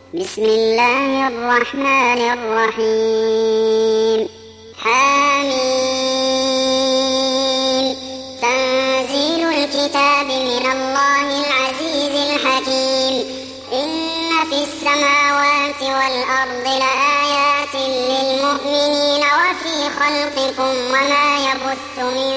بسم الله الرحمن الرحيم. حميم. تنزيل الكتاب من الله العزيز الحكيم. إن في السماوات والأرض لآيات للمؤمنين وفي خلقكم وما يبث من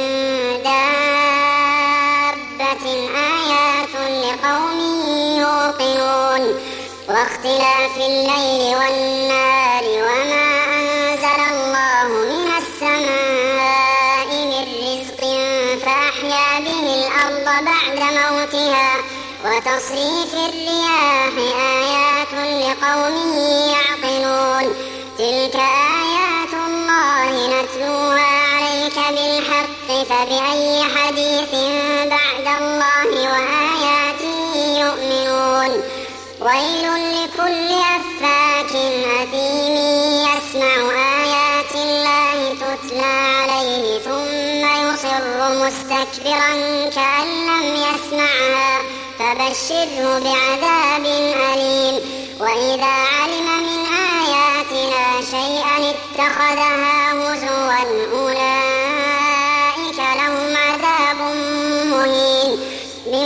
دابة آيات لقوم يوقنون. واختلاف الليل والنهار وما أنزل الله من السماء من رزق فأحيا به الأرض بعد موتها وتصريف الرياح آيات لقوم يعقلون. تلك آيات الله نتلوها عليك بالحق فبأي حديث بعد الله وآياته يؤمنون. ويل لكل أفاك أثيم يسمع آيات الله تتلى عليه ثم يصر مستكبرا كأن لم يسمعها فبشره بعذاب أليم. وإذا علم من آياتنا شيئا اتخذها هزوا أولئك لهم عذاب مهين من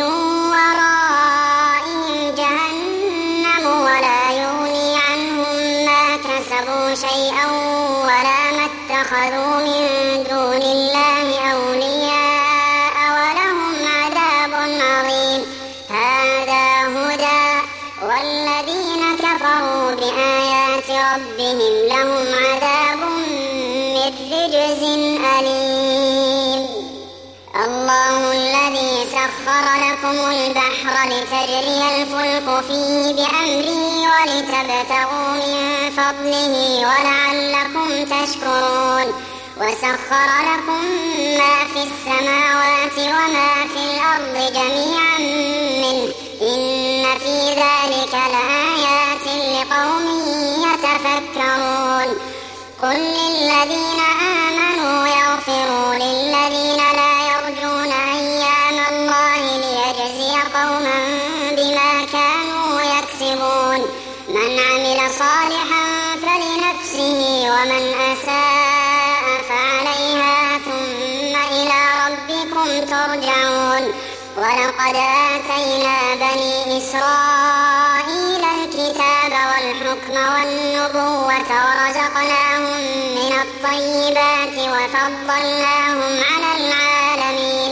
ورائهم جهنم ولا يغني عنهم ما كسبوا شيئا ولا ما اتخذوا من دون الله أولياء ولهم عذاب عظيم. هذا هدى والذين كفروا بآيات ربهم لهم عذاب من رجز أليم. الله الذي سخر لكم البحر لتجري الفلك فيه بأمره ولتبتغوا من فضله ولعلكم تشكرون. وسخر لكم ما في السماوات وما في الأرض جميعا منه إن في ذلك لآيات لقوم يتفكرون. قل للذين آمنوا يغفروا للذين لا يرجون أيام الله ليجزي قوما بما كانوا يكسبون. من عمل صالحا فلنفسه ومن أساء فعليها ثم إلى ربكم ترجعون. ولقد آتينا بني إسرائيل الكتاب والحكم والنبوة ورزقناهم من الطيبات وفضلناهم على العالمين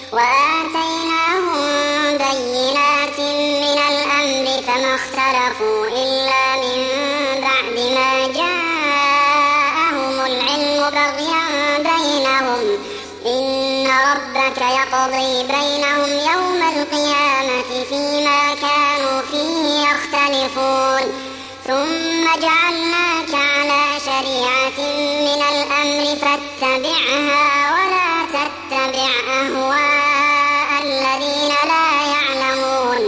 وآتيناهم بينات من الأمر فما اختلفوا إلا من بعد ما جاءهم العلم بغيا بينهم. إن ربك يقضي بينهم يوم القيامة فيما كانوا فيه يختلفون. ثم جعلناك على شريعة من الأمر فاتبعها ولا تتبع أهواء الذين لا يعلمون.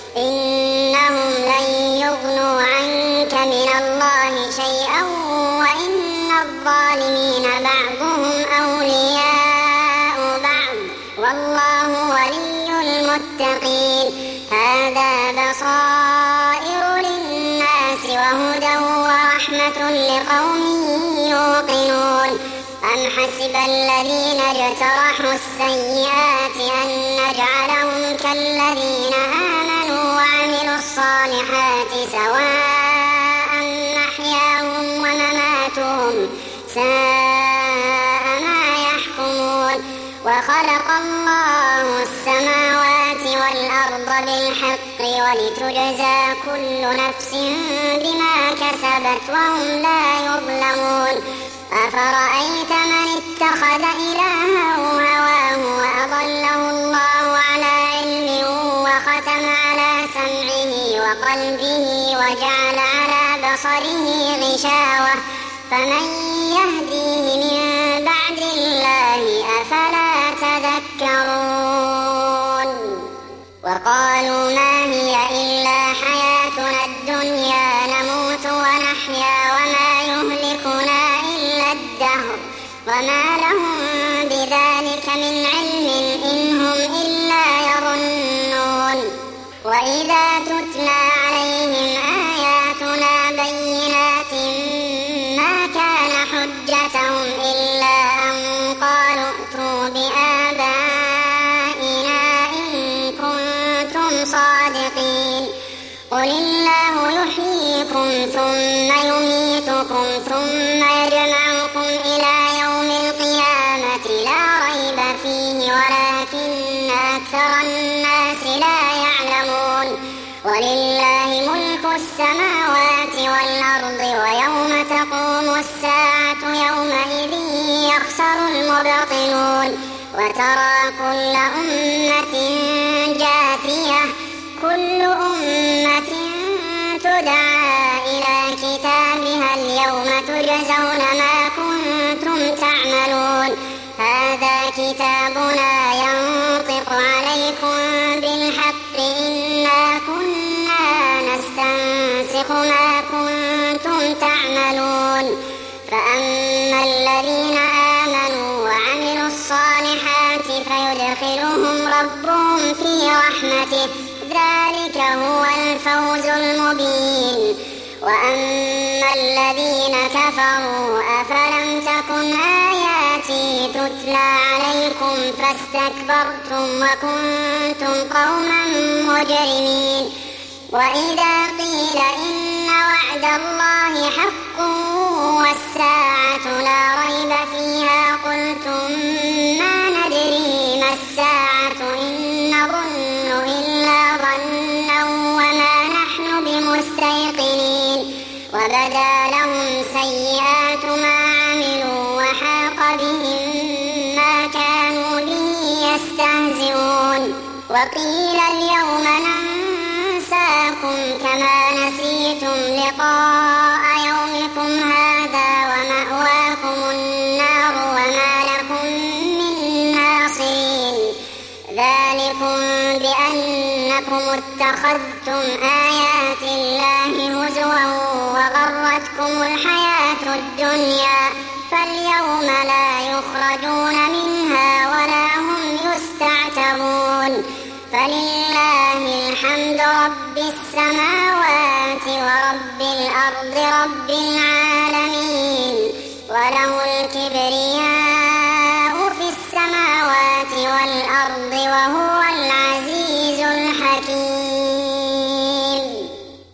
إنهم لن يغنوا عنك من الله شيئا وإن الظالمين بعضهم أولياء بعض والله ولي المتقين. هذا بصائر للناس وهدى ورحمة لقوم يوقنون. أم حسب الذين اجترحوا السيئات أن نجعلهم كالذين آمنوا وعملوا الصالحات سواء محياهم ومماتهم ساء ما يحكمون. وخلق الله السماوات والأرض بالحق ولتجزى كل نفس بما كسبت وهم لا يظلمون. أفرأيت من اتخذ إلهه هواه وأضله الله على علم وختم على سمعه وقلبه وجعل على بصره غشاوة فمن يهديه من بعد الله أفلا تذكرون. وقالوا ما هي إلا حياتنا الدنيا نموت ونحيا وما يهلكنا إلا الدهر وما لهم بذلك من علم إن هم إلا يظنون. وإذا تتلى عليهم آيات يحييكم ثم يميتكم ثم يجمعكم إلى يوم القيامة لا ريب فيه ولكن أكثر الناس لا يعلمون ولله ملك السماوات والأرض ويوم تقوم الساعة يومئذ يخسر المبطلون وترى كل أمة جاثية كل أمة تدعى إلى كتابها اليوم تجزون ما كنتم تعملون هذا كتابنا ينطق عليكم بالحق إنا كنا نستنسخ ما كنتم تعملون فأما الذين آمنوا وعملوا الصالحات فيدخلهم ربهم في رحمته ذلك هو الفوز المبين وأما الذين كفروا أفلم تكن آياتي تتلى عليكم فاستكبرتم وكنتم قوما مجرمين وإذا قيل إن وعد الله حق والساعة لا ريب فيها قلتم ما ندري ما الساعة إن نظن إلا ظنا وما نحن بمستيقنين وبدا لهم سيئات ما عملوا وحاق بهم ما كانوا به يستهزئون وقيل اليوم ننساكم كما نسيتم لقاء يومكم هذا ومأواكم النار وما لكم من ناصرين ذلكم بأنكم اتخذتم آيات الله هزوا وغرتكم الحياة الدنيا فاليوم لا يخرجون منها ولا هم يستعتبون فلله الحمد رب السماوات ورب الأرض رب العالمين